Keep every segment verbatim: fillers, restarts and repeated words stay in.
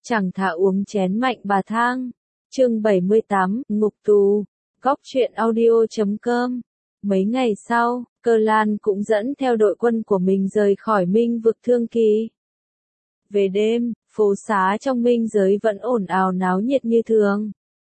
chẳng thà uống chén mạnh bà thang. Chương bảy mươi tám, ngục tù. Góc truyện audio chấm com. Mấy ngày sau, Cơ Lan cũng dẫn theo đội quân của mình rời khỏi Minh vực Thương Kỳ. Về đêm, phố xá trong Minh giới vẫn ồn ào náo nhiệt như thường.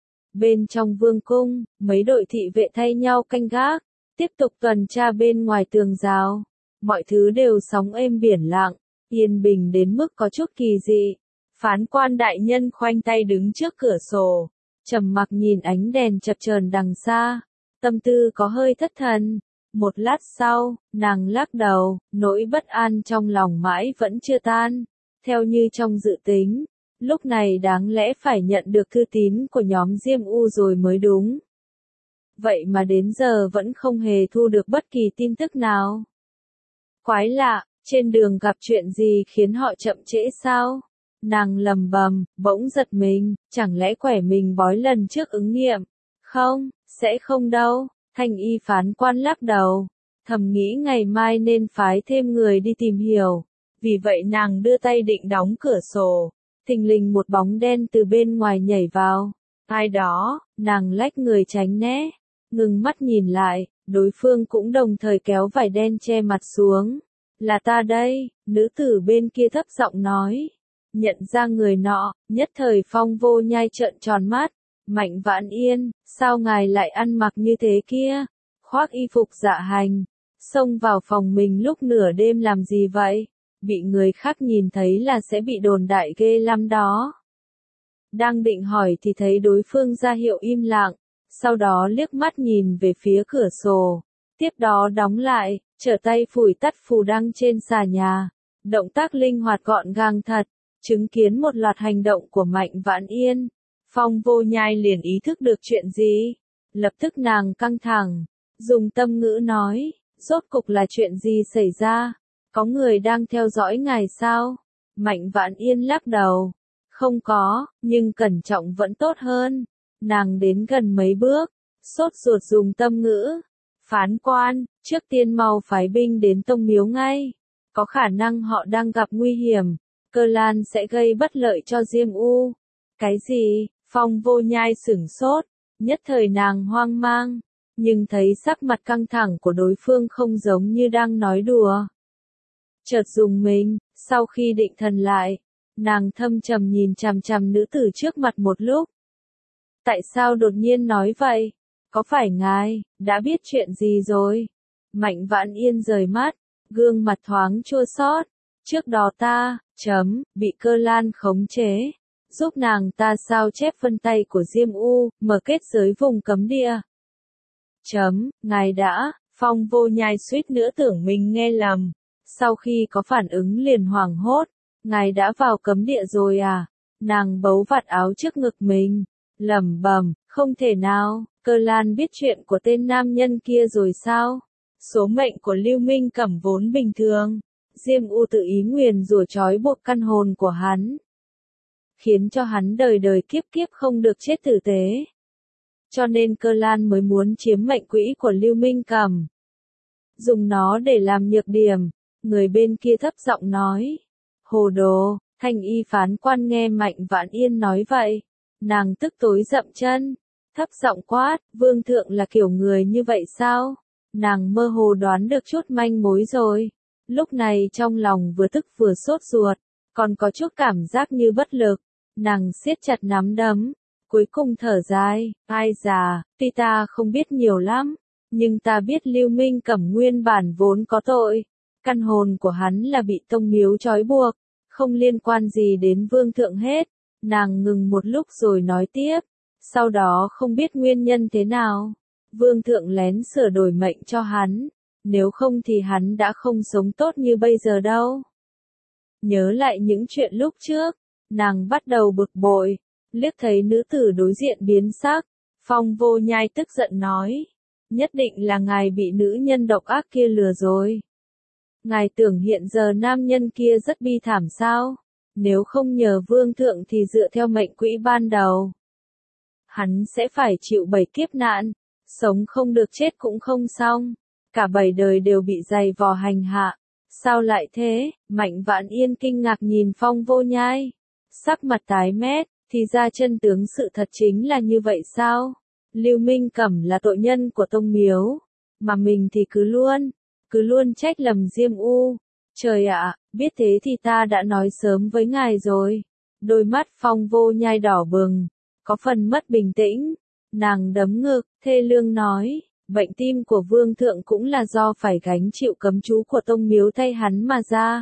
Bên trong vương cung, mấy đội thị vệ thay nhau canh gác, tiếp tục tuần tra bên ngoài tường rào. Mọi thứ đều sóng êm biển lặng, yên bình đến mức có chút kỳ dị. Phán quan đại nhân khoanh tay đứng trước cửa sổ, trầm mặc nhìn ánh đèn chập chờn đằng xa, tâm tư có hơi thất thần. Một lát sau, nàng lắc đầu, nỗi bất an trong lòng mãi vẫn chưa tan. Theo như trong dự tính, lúc này đáng lẽ phải nhận được thư tín của nhóm Diêm U rồi mới đúng. Vậy mà đến giờ vẫn không hề thu được bất kỳ tin tức nào. Quái lạ, trên đường gặp chuyện gì khiến họ chậm trễ sao? Nàng lầm bầm, bỗng giật mình, chẳng lẽ quẻ mình bói lần trước ứng nghiệm? Không, sẽ không đâu. Thanh y phán quan lắc đầu, thầm nghĩ ngày mai nên phái thêm người đi tìm hiểu. Vì vậy nàng đưa tay định đóng cửa sổ, thình lình một bóng đen từ bên ngoài nhảy vào. Ai đó, nàng lách người tránh né, ngừng mắt nhìn lại, đối phương cũng đồng thời kéo vải đen che mặt xuống. Là ta đây, nữ tử bên kia thấp giọng nói. Nhận ra người nọ, nhất thời Phong Vô Nhai trợn tròn mắt. Mạnh Vãn Yên, sao ngài lại ăn mặc như thế kia? Khoác y phục dạ hành, xông vào phòng mình lúc nửa đêm làm gì vậy? Bị người khác nhìn thấy là sẽ bị đồn đại ghê lắm đó. Đang định hỏi thì thấy đối phương ra hiệu im lặng, sau đó liếc mắt nhìn về phía cửa sổ, tiếp đó đóng lại, trở tay phủi tắt phù đăng trên xà nhà. Động tác linh hoạt gọn gàng thật, chứng kiến một loạt hành động của Mạnh Vãn Yên. Phong Vô Nhai liền ý thức được chuyện gì, lập tức nàng căng thẳng, dùng tâm ngữ nói, rốt cục là chuyện gì xảy ra, có người đang theo dõi ngài sao? Mạnh Vãn Yên lắc đầu, không có, nhưng cẩn trọng vẫn tốt hơn. Nàng đến gần mấy bước, sốt ruột dùng tâm ngữ, phán quan, trước tiên mau phái binh đến Tông Miếu ngay, có khả năng họ đang gặp nguy hiểm, Cơ Lan sẽ gây bất lợi cho Diêm U. Cái gì? Phong Vô Nhai sửng sốt, nhất thời nàng hoang mang, nhưng thấy sắc mặt căng thẳng của đối phương không giống như đang nói đùa. Chợt dùng mình, sau khi định thần lại, nàng thâm trầm nhìn chằm chằm nữ tử trước mặt một lúc. Tại sao đột nhiên nói vậy? Có phải ngài đã biết chuyện gì rồi? Mạnh Vãn Yên rời mắt, gương mặt thoáng chua xót. Trước đó ta, chấm, bị Cơ Lan khống chế. Giúp nàng ta sao chép vân tay của Diêm U, mở kết giới vùng cấm địa. Chấm, ngài đã, Phong Vô Nhai suýt nữa tưởng mình nghe lầm. Sau khi có phản ứng liền hoảng hốt, ngài đã vào cấm địa rồi à? Nàng bấu vạt áo trước ngực mình, lẩm bẩm, không thể nào, Cơ Lan biết chuyện của tên nam nhân kia rồi sao? Số mệnh của Lưu Minh Cẩm vốn bình thường, Diêm U tự ý nguyền rủa trói buộc căn hồn của hắn, khiến cho hắn đời đời kiếp kiếp không được chết tử tế. Cho nên Cơ Lan mới muốn chiếm mệnh quỹ của Lưu Minh Cẩm, dùng nó để làm nhược điểm. Người bên kia thấp giọng nói, hồ đồ. Thanh y phán quan nghe Mạnh Vãn Yên nói vậy, nàng tức tối dậm chân, thấp giọng quát, vương thượng là kiểu người như vậy sao? Nàng mơ hồ đoán được chút manh mối rồi, lúc này trong lòng vừa tức vừa sốt ruột, còn có chút cảm giác như bất lực. Nàng siết chặt nắm đấm, cuối cùng thở dài, ai già, tuy ta không biết nhiều lắm, nhưng ta biết Lưu Minh Cẩm nguyên bản vốn có tội, căn hồn của hắn là bị Tông Miếu trói buộc, không liên quan gì đến vương thượng hết. Nàng ngừng một lúc rồi nói tiếp, sau đó không biết nguyên nhân thế nào, vương thượng lén sửa đổi mệnh cho hắn, nếu không thì hắn đã không sống tốt như bây giờ đâu. Nhớ lại những chuyện lúc trước, nàng bắt đầu bực bội, liếc thấy nữ tử đối diện biến sắc, Phong Vô Nhai tức giận nói, nhất định là ngài bị nữ nhân độc ác kia lừa rồi. Ngài tưởng hiện giờ nam nhân kia rất bi thảm sao? Nếu không nhờ vương thượng thì dựa theo mệnh quỹ ban đầu, hắn sẽ phải chịu bảy kiếp nạn, sống không được chết cũng không xong, cả bảy đời đều bị giày vò hành hạ. Sao lại thế? Mạnh Vãn Yên kinh ngạc nhìn Phong Vô Nhai. Sắc mặt tái mét, thì ra chân tướng sự thật chính là như vậy sao? Lưu Minh Cẩm là tội nhân của Tông Miếu, mà mình thì cứ luôn, cứ luôn trách lầm Diêm U. Trời ạ, biết thế thì ta đã nói sớm với ngài rồi. Đôi mắt Phong Vô Nhai đỏ bừng, có phần mất bình tĩnh. Nàng đấm ngực, thê lương nói, bệnh tim của vương thượng cũng là do phải gánh chịu cấm chú của Tông Miếu thay hắn mà ra.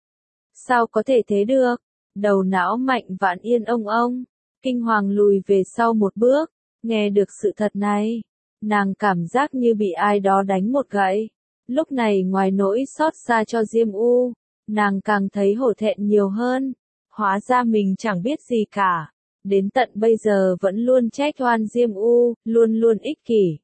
Sao có thể thế được? Đầu não Mạnh Vạn Yên ông ông, kinh hoàng lùi về sau một bước, nghe được sự thật này. Nàng cảm giác như bị ai đó đánh một gậy. Lúc này ngoài nỗi xót xa cho Diêm U, nàng càng thấy hổ thẹn nhiều hơn. Hóa ra mình chẳng biết gì cả. Đến tận bây giờ vẫn luôn trách oan Diêm U, luôn luôn ích kỷ.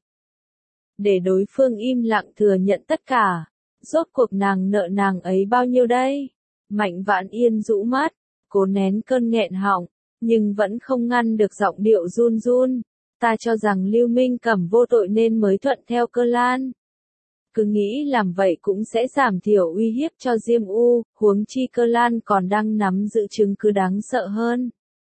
Để đối phương im lặng thừa nhận tất cả. Rốt cuộc nàng nợ nàng ấy bao nhiêu đây? Mạnh Vạn Yên rũ mắt, cố nén cơn nghẹn họng, nhưng vẫn không ngăn được giọng điệu run run. Ta cho rằng Lưu Minh Cẩm vô tội nên mới thuận theo Cơ Lan. Cứ nghĩ làm vậy cũng sẽ giảm thiểu uy hiếp cho Diêm U, huống chi Cơ Lan còn đang nắm giữ chứng cứ đáng sợ hơn.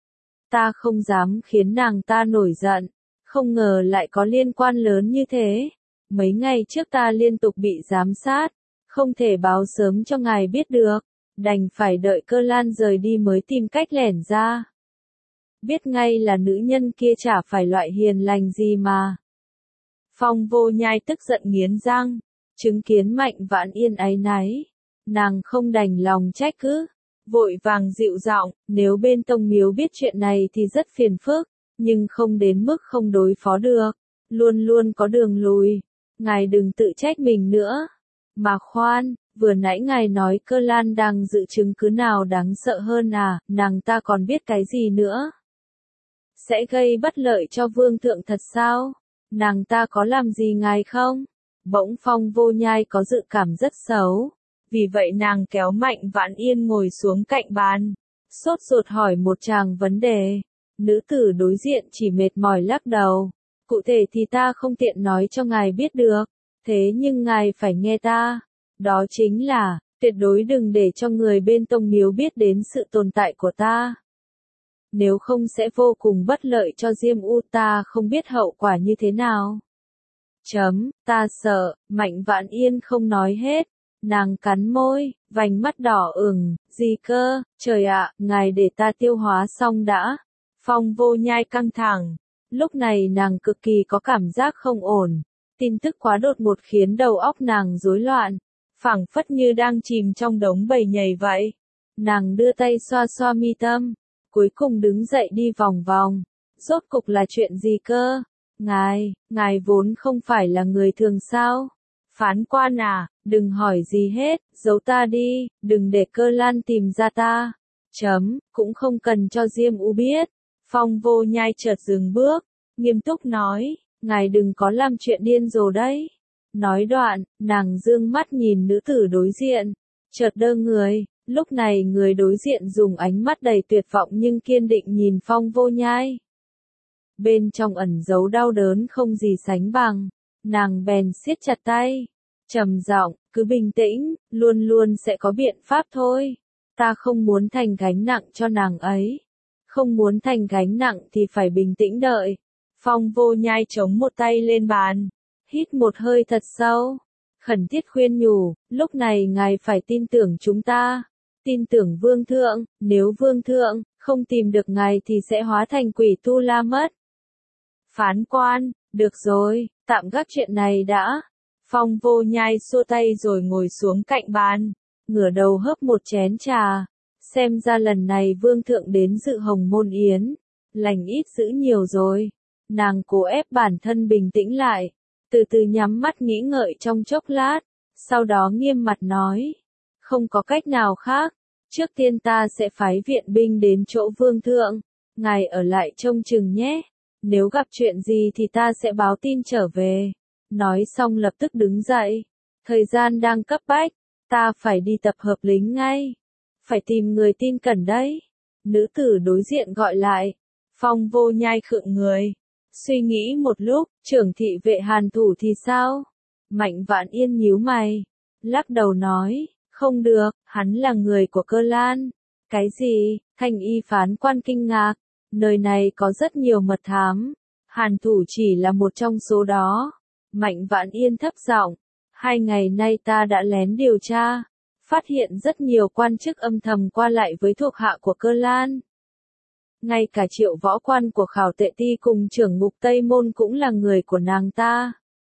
Ta không dám khiến nàng ta nổi giận, không ngờ lại có liên quan lớn như thế. Mấy ngày trước ta liên tục bị giám sát, không thể báo sớm cho ngài biết được, đành phải đợi Cơ Lan rời đi mới tìm cách lẻn ra. Biết ngay là nữ nhân kia chả phải loại hiền lành gì mà. Phong Vô Nhai tức giận nghiến răng, chứng kiến Mạnh Vạn Yên áy náy, nàng không đành lòng trách cứ, vội vàng dịu giọng, nếu bên Tông Miếu biết chuyện này thì rất phiền phức, nhưng không đến mức không đối phó được, luôn luôn có đường lùi, ngài đừng tự trách mình nữa. Mà khoan, vừa nãy ngài nói Cơ Lan đang giữ chứng cứ nào đáng sợ hơn à, nàng ta còn biết cái gì nữa? Sẽ gây bất lợi cho vương thượng thật sao? Nàng ta có làm gì ngài không? Bỗng Phong Vô Nhai có dự cảm rất xấu. Vì vậy nàng kéo Mạnh Vạn Yên ngồi xuống cạnh bàn. Sốt ruột hỏi một tràng vấn đề. Nữ tử đối diện chỉ mệt mỏi lắc đầu. Cụ thể thì ta không tiện nói cho ngài biết được. Thế nhưng ngài phải nghe ta. Đó chính là, tuyệt đối đừng để cho người bên Tông Miếu biết đến sự tồn tại của ta. Nếu không sẽ vô cùng bất lợi cho Diêm U, ta không biết hậu quả như thế nào. Chấm, ta sợ, Mạnh Vạn Yên không nói hết. Nàng cắn môi, vành mắt đỏ ửng, gì cơ, trời ạ, ngài để ta tiêu hóa xong đã. Phong Vô Nhai căng thẳng. Lúc này nàng cực kỳ có cảm giác không ổn. Tin tức quá đột ngột khiến đầu óc nàng rối loạn. Phảng phất như đang chìm trong đống bầy nhầy vậy. Nàng đưa tay xoa xoa mi tâm. Cuối cùng đứng dậy đi vòng vòng. Rốt cục là chuyện gì cơ? Ngài, ngài vốn không phải là người thường sao? Phán quan à, đừng hỏi gì hết, giấu ta đi, đừng để Cơ Lan tìm ra ta. Chấm, cũng không cần cho Diêm U biết. Phong Vô Nhai chợt dừng bước, nghiêm túc nói, ngài đừng có làm chuyện điên rồ đấy. Nói đoạn, nàng dương mắt nhìn nữ tử đối diện, chợt đơ người. Lúc này người đối diện dùng ánh mắt đầy tuyệt vọng nhưng kiên định nhìn Phong Vô Nhai. Bên trong ẩn giấu đau đớn không gì sánh bằng, nàng bèn siết chặt tay, trầm giọng, cứ bình tĩnh, luôn luôn sẽ có biện pháp thôi. Ta không muốn thành gánh nặng cho nàng ấy. Không muốn thành gánh nặng thì phải bình tĩnh đợi. Phong Vô Nhai chống một tay lên bàn, hít một hơi thật sâu, khẩn thiết khuyên nhủ, lúc này ngài phải tin tưởng chúng ta. Tin tưởng vương thượng, nếu vương thượng không tìm được ngài thì sẽ hóa thành quỷ tu la mất. Phán quan, được rồi, tạm gác chuyện này đã. Phong Vô Nhai xua tay rồi ngồi xuống cạnh bàn, ngửa đầu hớp một chén trà. Xem ra lần này vương thượng đến dự Hồng Môn Yến, lành ít dữ nhiều rồi. Nàng cố ép bản thân bình tĩnh lại, từ từ nhắm mắt nghĩ ngợi trong chốc lát, sau đó nghiêm mặt nói, không có cách nào khác, trước tiên ta sẽ phái viện binh đến chỗ vương thượng, ngài ở lại trông chừng nhé, nếu gặp chuyện gì thì ta sẽ báo tin trở về. Nói xong lập tức đứng dậy, thời gian đang cấp bách, ta phải đi tập hợp lính ngay, phải tìm người tin cẩn đấy. Nữ tử đối diện gọi lại, Phong Vô Nhai khựng người, suy nghĩ một lúc, trưởng thị vệ Hàn Thủ thì sao? Mạnh Vạn Yên nhíu mày, lắc đầu nói, không được, hắn là người của Cơ Lan, Cái gì? Thanh y phán quan kinh ngạc. Nơi này có rất nhiều mật thám. Hàn Thủ chỉ là một trong số đó. Mạnh Vãn Yên thấp giọng. Hai ngày nay ta đã lén điều tra. Phát hiện rất nhiều quan chức âm thầm qua lại với thuộc hạ của Cơ Lan. Ngay cả Triệu Võ Quan của Khảo Tệ Ti cùng trưởng ngục Tây Môn cũng là người của nàng ta.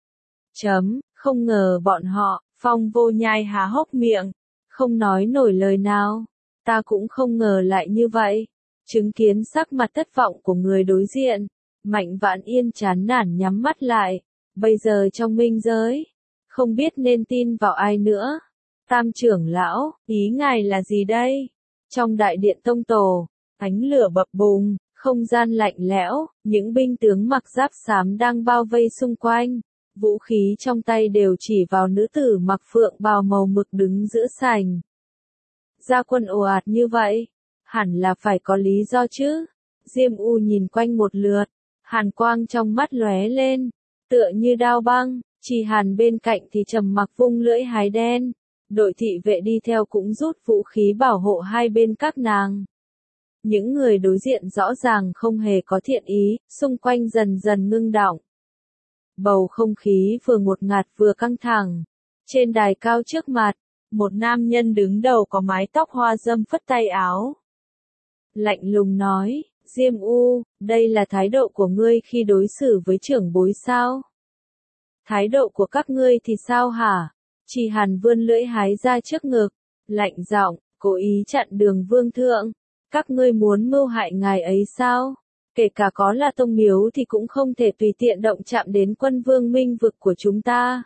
Chấm, không ngờ bọn họ, Phong Vô Nhai há hốc miệng, không nói nổi lời nào. Ta cũng không ngờ lại như vậy. Chứng kiến sắc mặt thất vọng của người đối diện, Mạnh Vãn Yên chán nản nhắm mắt lại. Bây giờ trong minh giới, không biết nên tin vào ai nữa. Tam trưởng lão, ý ngài là gì đây? Trong đại điện tông tổ, ánh lửa bập bùng, không gian lạnh lẽo, những binh tướng mặc giáp xám đang bao vây xung quanh. Vũ khí trong tay đều chỉ vào nữ tử mặc phượng bào màu mực đứng giữa sảnh. Ra quân ồ ạt như vậy, hẳn là phải có lý do chứ. Diêm U nhìn quanh một lượt, hàn quang trong mắt lóe lên, tựa như đao băng. Chỉ Hàn bên cạnh thì trầm mặc vung lưỡi hái đen. Đội thị vệ đi theo cũng rút vũ khí bảo hộ hai bên các nàng. Những người đối diện rõ ràng không hề có thiện ý, xung quanh dần dần ngưng đọng. Bầu không khí vừa ngột ngạt vừa căng thẳng. Trên đài cao trước mặt, một nam nhân đứng đầu có mái tóc hoa râm phất tay áo. Lạnh lùng nói, Diêm U, đây là thái độ của ngươi khi đối xử với trưởng bối sao? Thái độ của các ngươi thì sao hả? Chỉ Hàn vươn lưỡi hái ra trước ngực, lạnh giọng, cố ý chặn đường vương thượng. Các ngươi muốn mưu hại ngài ấy sao? Kể cả có là tông miếu thì cũng không thể tùy tiện động chạm đến quân vương minh vực của chúng ta.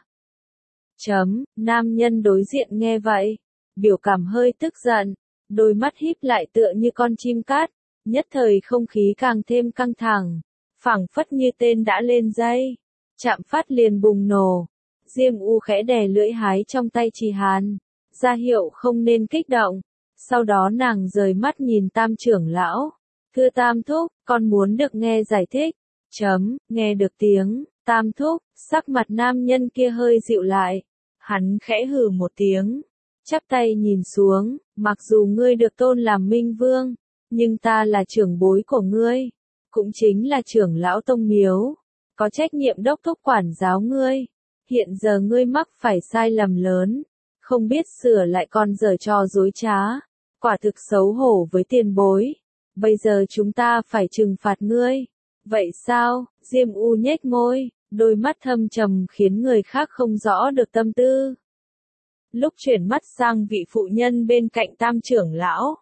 Chấm, nam nhân đối diện nghe vậy, biểu cảm hơi tức giận, đôi mắt híp lại tựa như con chim cát, nhất thời không khí càng thêm căng thẳng, phảng phất như tên đã lên dây, chạm phát liền bùng nổ. Diêm U khẽ đè lưỡi hái trong tay Trì Hàn, ra hiệu không nên kích động. Sau đó nàng rời mắt nhìn Tam trưởng lão. Thưa Tam thúc, con muốn được nghe giải thích. Chấm, nghe được tiếng, Tam thúc, sắc mặt nam nhân kia hơi dịu lại. Hắn khẽ hừ một tiếng, chắp tay nhìn xuống, mặc dù ngươi được tôn làm minh vương, nhưng ta là trưởng bối của ngươi, cũng chính là trưởng lão tông miếu, có trách nhiệm đốc thúc quản giáo ngươi. Hiện giờ ngươi mắc phải sai lầm lớn, không biết sửa lại còn giở trò dối trá, quả thực xấu hổ với tiền bối. Bây giờ chúng ta phải trừng phạt ngươi. Vậy sao? Diêm U nhếch môi, đôi mắt thâm trầm khiến người khác không rõ được tâm tư. Lúc chuyển mắt sang vị phụ nhân bên cạnh Tam trưởng lão,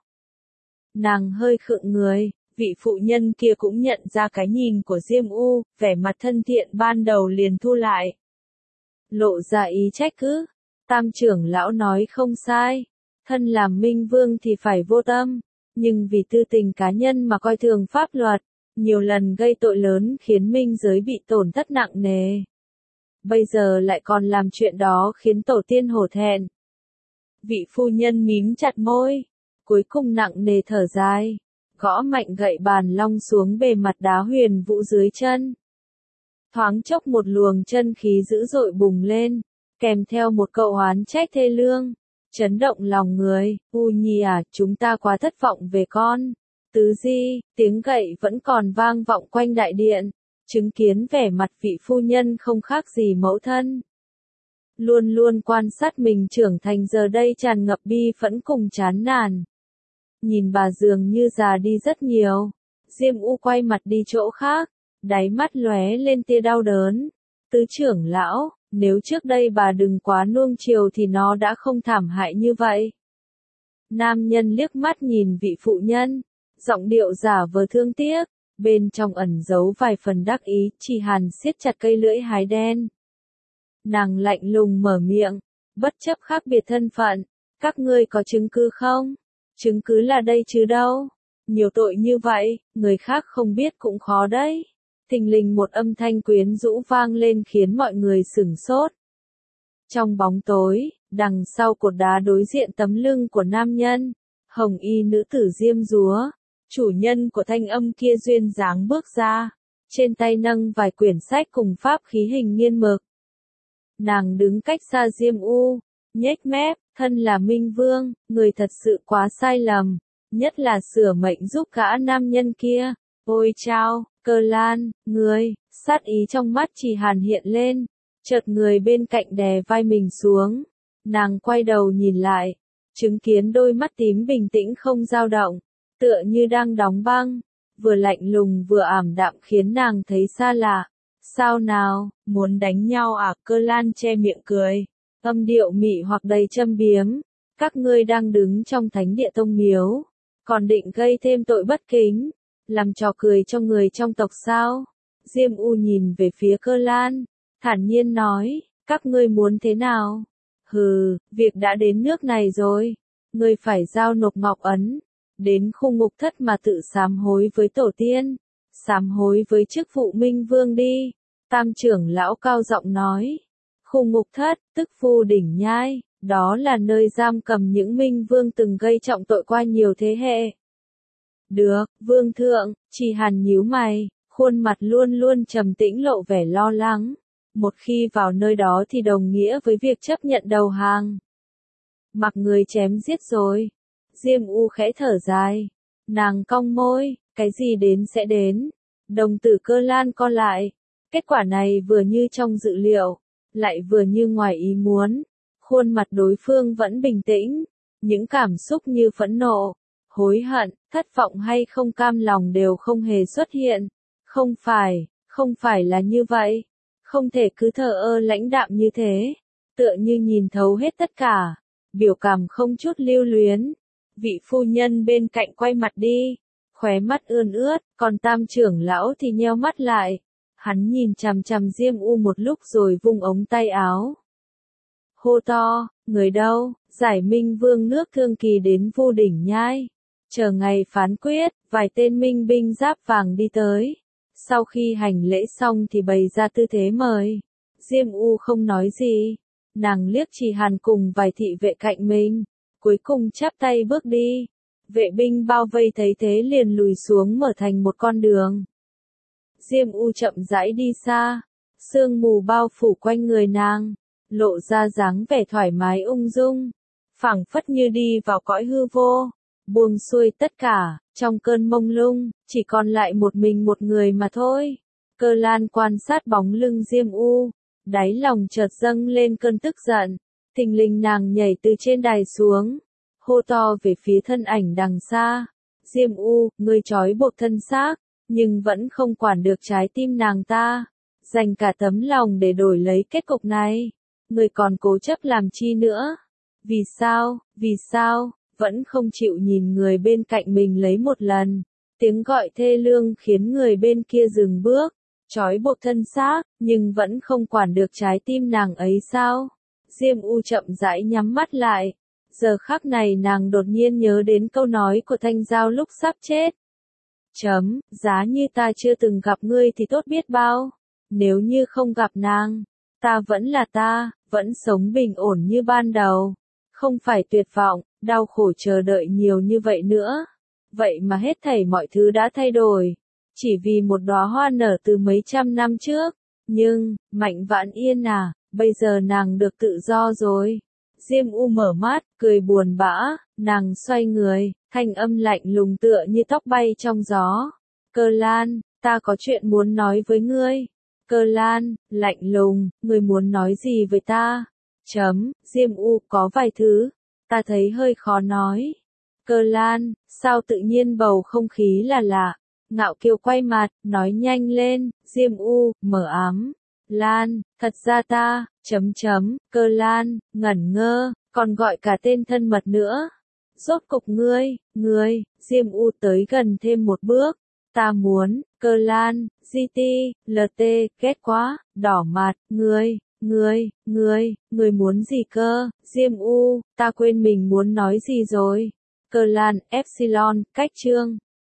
nàng hơi khựng người, vị phụ nhân kia cũng nhận ra cái nhìn của Diêm U, vẻ mặt thân thiện ban đầu liền thu lại. Lộ ra ý trách cứ. Tam trưởng lão nói không sai, thân làm minh vương thì phải vô tâm, nhưng vì tư tình cá nhân mà coi thường pháp luật, nhiều lần gây tội lớn khiến minh giới bị tổn thất nặng nề. Bây giờ lại còn làm chuyện đó khiến tổ tiên hổ thẹn. Vị phu nhân mím chặt môi, cuối cùng nặng nề thở dài, gõ mạnh gậy bàn long xuống bề mặt đá huyền vũ dưới chân. Thoáng chốc một luồng chân khí dữ dội bùng lên, kèm theo một câu oán trách thê lương, chấn động lòng người. U Nhi à, chúng ta quá thất vọng về con. Tứ Di, tiếng gậy vẫn còn vang vọng quanh đại điện, chứng kiến vẻ mặt vị phu nhân không khác gì mẫu thân. Luôn luôn quan sát mình trưởng thành giờ đây tràn ngập bi phẫn cùng chán nản. Nhìn bà dường như già đi rất nhiều. Diêm U quay mặt đi chỗ khác, đáy mắt lóe lên tia đau đớn. Tứ trưởng lão, nếu trước đây bà đừng quá nuông chiều thì nó đã không thảm hại như vậy. Nam nhân liếc mắt nhìn vị phụ nhân, giọng điệu giả vờ thương tiếc, bên trong ẩn giấu vài phần đắc ý. Chỉ Hàn siết chặt cây lưỡi hái đen. Nàng lạnh lùng mở miệng, bất chấp khác biệt thân phận, các ngươi có chứng cứ không? Chứng cứ là đây chứ đâu. Nhiều tội như vậy, người khác không biết cũng khó đấy. Thình lình một âm thanh quyến rũ vang lên khiến mọi người sửng sốt. Trong bóng tối, đằng sau cột đá đối diện tấm lưng của nam nhân, hồng y nữ tử Diêm Dúa, chủ nhân của thanh âm kia duyên dáng bước ra, trên tay nâng vài quyển sách cùng pháp khí hình nghiên mực. Nàng đứng cách xa Diêm U, nhếch mép, thân là minh vương, người thật sự quá sai lầm, nhất là sửa mệnh giúp gã nam nhân kia. Ôi chao, Cơ Lan, ngươi, sát ý trong mắt Chỉ Hàn hiện lên, chợt người bên cạnh đè vai mình xuống. Nàng quay đầu nhìn lại, chứng kiến đôi mắt tím bình tĩnh không dao động, tựa như đang đóng băng, vừa lạnh lùng vừa ảm đạm khiến nàng thấy xa lạ. Sao nào, muốn đánh nhau à? Cơ Lan che miệng cười, âm điệu mị hoặc đầy châm biếm. Các ngươi đang đứng trong thánh địa tông miếu, còn định gây thêm tội bất kính, làm trò cười cho người trong tộc sao? Diêm U nhìn về phía Cơ Lan, thản nhiên nói, các ngươi muốn thế nào? Hừ, việc đã đến nước này rồi, ngươi phải giao nộp ngọc ấn, đến khu ngục thất mà tự sám hối với tổ tiên, sám hối với chức vụ Minh Vương đi. Tam trưởng lão cao giọng nói, khu ngục thất, tức Vu Đỉnh Nhai, đó là nơi giam cầm những Minh Vương từng gây trọng tội qua nhiều thế hệ. Được, Vương thượng, Chỉ Hàn nhíu mày, khuôn mặt luôn luôn trầm tĩnh lộ vẻ lo lắng. Một khi vào nơi đó thì đồng nghĩa với việc chấp nhận đầu hàng. Mặc người chém giết rồi. Diêm U khẽ thở dài. Nàng cong môi, cái gì đến sẽ đến. Đồng tử Cơ Lan co lại. Kết quả này vừa như trong dự liệu, lại vừa như ngoài ý muốn. Khuôn mặt đối phương vẫn bình tĩnh. Những cảm xúc như phẫn nộ, hối hận, thất vọng hay không cam lòng đều không hề xuất hiện. Không phải, không phải là như vậy. Không thể cứ thờ ơ lãnh đạm như thế, tựa như nhìn thấu hết tất cả, biểu cảm không chút lưu luyến. Vị phu nhân bên cạnh quay mặt đi, khóe mắt ươn ướt, còn Tam trưởng lão thì nheo mắt lại. Hắn nhìn chằm chằm Diêm U một lúc rồi vung ống tay áo. Hô to, người đâu? Giải Minh Vương nước Thương Kỳ đến Vu Đỉnh Nhai. Chờ ngày phán quyết, vài tên minh binh giáp vàng đi tới. Sau khi hành lễ xong thì bày ra tư thế mời. Diêm U không nói gì. Nàng liếc Chỉ Hàn cùng vài thị vệ cạnh mình. Cuối cùng chắp tay bước đi. Vệ binh bao vây thấy thế liền lùi xuống mở thành một con đường. Diêm U chậm rãi đi xa. Sương mù bao phủ quanh người nàng. Lộ ra dáng vẻ thoải mái ung dung. Phảng phất như đi vào cõi hư vô. Buông xuôi tất cả, trong cơn mông lung, chỉ còn lại một mình một người mà thôi. Cơ Lan quan sát bóng lưng Diêm U, đáy lòng chợt dâng lên cơn tức giận. Thình lình nàng nhảy từ trên đài xuống, hô to về phía thân ảnh đằng xa. Diêm U, ngươi trói buộc thân xác, nhưng vẫn không quản được trái tim nàng ta. Dành cả tấm lòng để đổi lấy kết cục này. Ngươi còn cố chấp làm chi nữa? Vì sao, vì sao? Vẫn không chịu nhìn người bên cạnh mình lấy một lần. Tiếng gọi thê lương khiến người bên kia dừng bước, trói buộc thân xác, nhưng vẫn không quản được trái tim nàng ấy sao? Diêm U chậm rãi nhắm mắt lại. Giờ khắc này nàng đột nhiên nhớ đến câu nói của Thanh Giao lúc sắp chết. Chấm, giá như ta chưa từng gặp ngươi thì tốt biết bao. Nếu như không gặp nàng, ta vẫn là ta, vẫn sống bình ổn như ban đầu. Không phải tuyệt vọng, đau khổ chờ đợi nhiều như vậy nữa. Vậy mà hết thảy mọi thứ đã thay đổi. Chỉ vì một đóa hoa nở từ mấy trăm năm trước. Nhưng, Mạnh Vãn Yên à, bây giờ nàng được tự do rồi. Diêm U mở mắt, cười buồn bã, nàng xoay người, thanh âm lạnh lùng tựa như tóc bay trong gió. Cơ Lan, ta có chuyện muốn nói với ngươi. Cơ Lan, lạnh lùng, ngươi muốn nói gì với ta? Chấm, Diêm U, có vài thứ, ta thấy hơi khó nói. Cơ Lan, sao tự nhiên bầu không khí là lạ. Ngạo Kiều quay mặt, nói nhanh lên. Diêm U, mở ám. Lan, thật ra ta, chấm chấm, Cơ Lan, ngẩn ngơ, còn gọi cả tên thân mật nữa. Rốt cục ngươi, ngươi, Diêm U tới gần thêm một bước. Ta muốn, Cơ Lan, giê tê, lờ tê, ghét quá, đỏ mặt, ngươi. Ngươi, ngươi, ngươi muốn gì cơ? Diêm U, ta quên mình muốn nói gì rồi. Cơ Lan, Epsilon, cách chương.